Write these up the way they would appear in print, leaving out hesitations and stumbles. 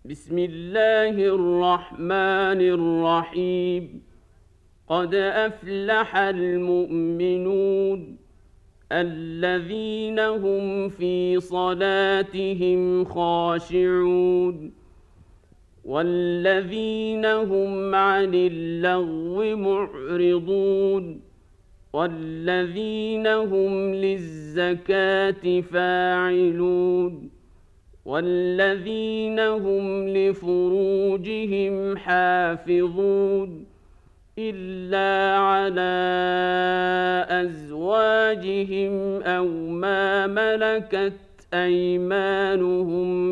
بسم الله الرحمن الرحيم. قد أفلح المؤمنون الذين هم في صلاتهم خاشعون والذين هم عن اللغو معرضون والذين هم للزكاة فاعلون والذين هم لفروجهم حافظون إلا على أزواجهم أو ما ملكت أيمانهم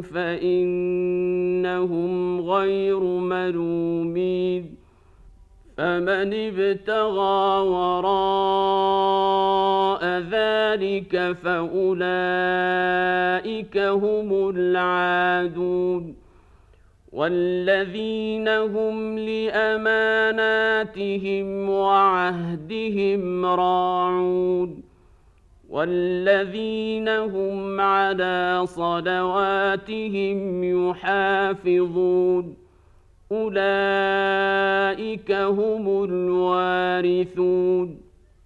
فإنهم غير ملومين. فمن ابتغى وراء ذلك فأولئك هم العادون. والذين هم لأماناتهم وعهدهم راعون والذين هم على صلواتهم يحافظون أولئك هم الوارثون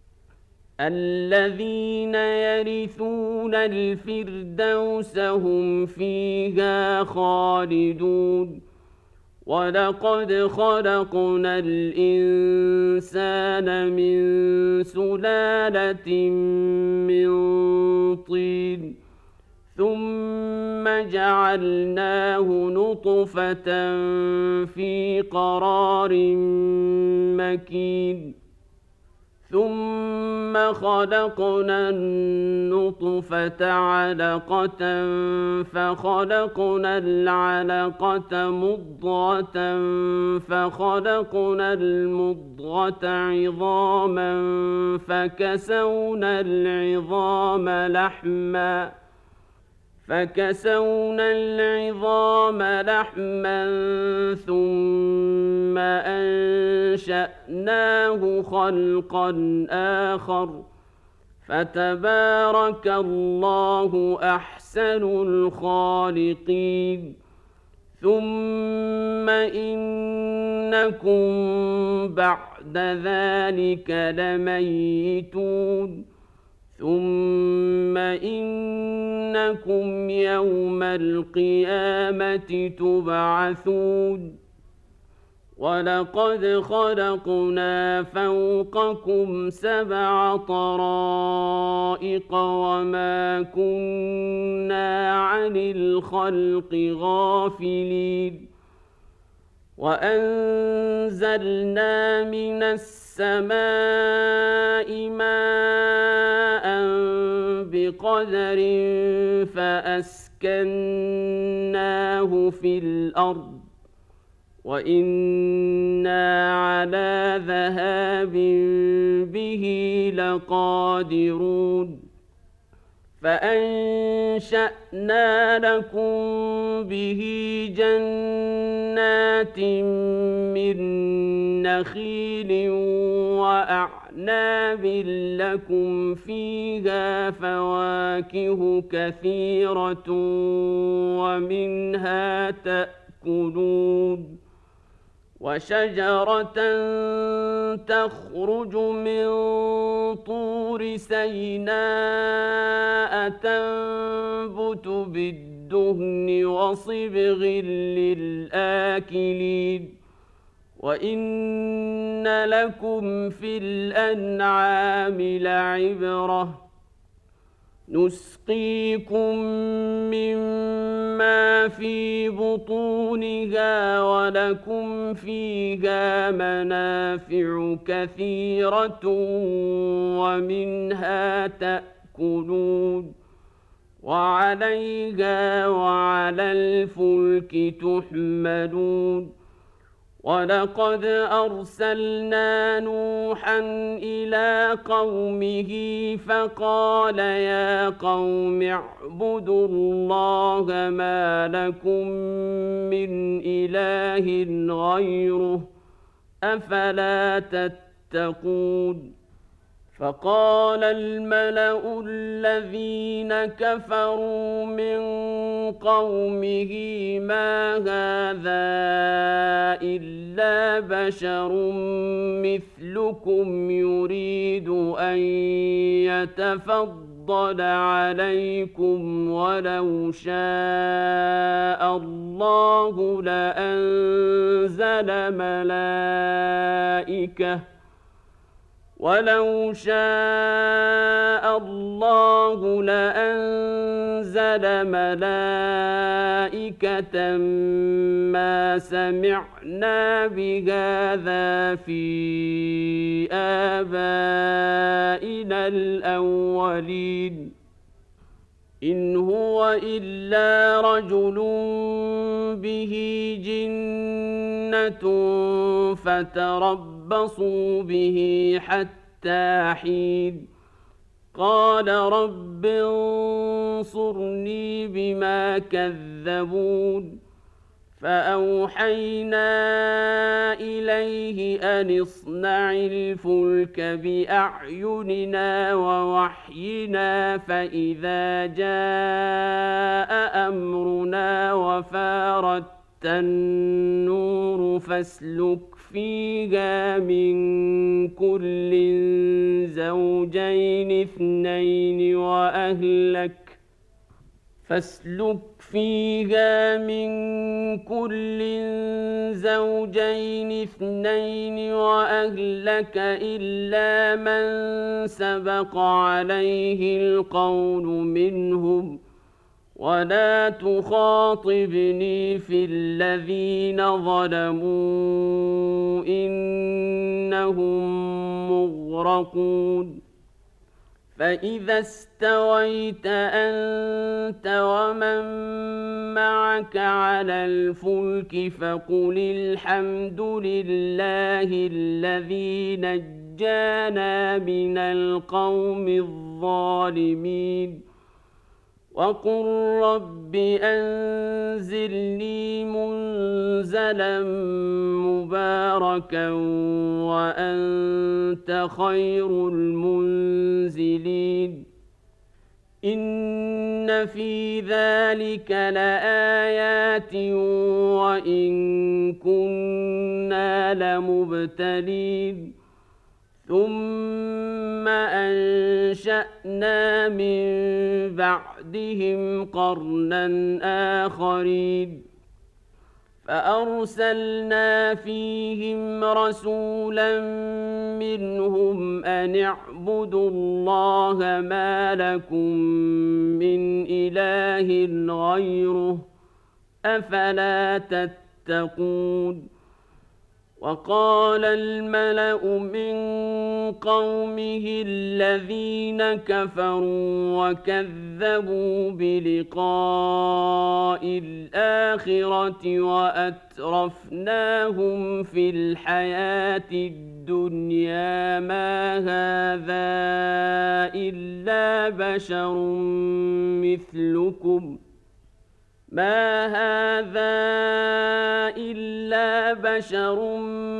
الذين يرثون الفردوس هم فيها خالدون. ولقد خلقنا الإنسان من سلالة من طين ثم جعلناه نطفة في قرار مكين ثم خلقنا النطفة علقة فخلقنا العلقة مضغة فخلقنا المضغة عظاما فكسونا العظام لحما ثم أنشأناه خلقا آخر فتبارك الله أحسن الخالقين. ثم إنكم بعد ذلك لميتون ثم إنكم يوم القيامة تبعثون. ولقد خلقنا فوقكم 7 طرائق وما كنا عن الخلق غافلين. وأنزلنا من السماء ماء بقدر فأسكناه في الأرض وإنا على ذهاب به لقادرون. فأنشأنا لكم به جنات من نخيل وأعناب لكم فيها فواكه كثيرة ومنها تأكلون. وشجرة تخرج من طور سيناء تنبت بالدهن وصبغ للآكلين. وإن لكم في الأنعام لعبرة نسقيكم مما في بطونها ولكم فيها منافع كثيرة ومنها تأكلون وعليها وعلى الفلك تحملون. ولقد أرسلنا نوحا إلى قومه فقال يا قوم اعبدوا الله ما لكم من إله غيره أفلا تتقون. فقال الملأ الذين كفروا من قومه ما هذا إلا بشر مثلكم يريد أن يتفضل عليكم ولو شاء الله لأنزل ملائكة ما سمعنا بهذا في آبائنا الأولين إن هو إلا رجل به جنة فتربصوا به حتى حين قال رب انصرني بما كذبون فأوحينا إليه أن اصنع الفلك بأعيننا ووحينا فإذا جاء أمرنا وفارت النور فاسلك فيها من كل زوجين اثنين وأهلك إلا من سبق عليه القول منهم ولا تخاطبني في الذين ظلموا إنهم مغرقون فإذا استويت أنت ومن معك على الفلك فقل الحمد لله الذي نجانا من القوم الظالمين وقل رب أنزلني منزلا مباركا وأنت خير المنزلين إن في ذلك لآيات وإن كنا لمبتلين ثم أنشأنا من بعدهم قرنا آخرين فأرسلنا فيهم رسولا منهم أن اعبدوا الله ما لكم من إله غيره أفلا تتقون وقال الملأ من قومه الذين كفروا وكذبوا بلقاء الآخرة وأترفناهم في الحياة الدنيا ما هذا إلا بشر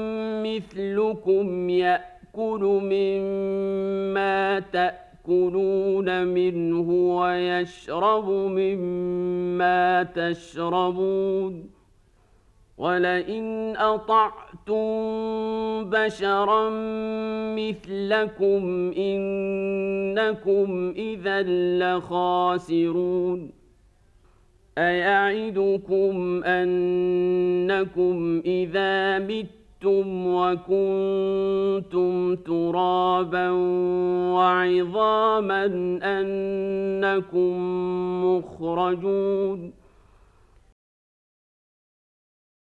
مثلكم يأكل مما تأكلون منه ويشرب مما تشربون ولئن أطعتم بشرا مثلكم إنكم إذا لخاسرون أيعدكم أنكم إذا متم وكنتم ترابا وعظاما أنكم مخرجون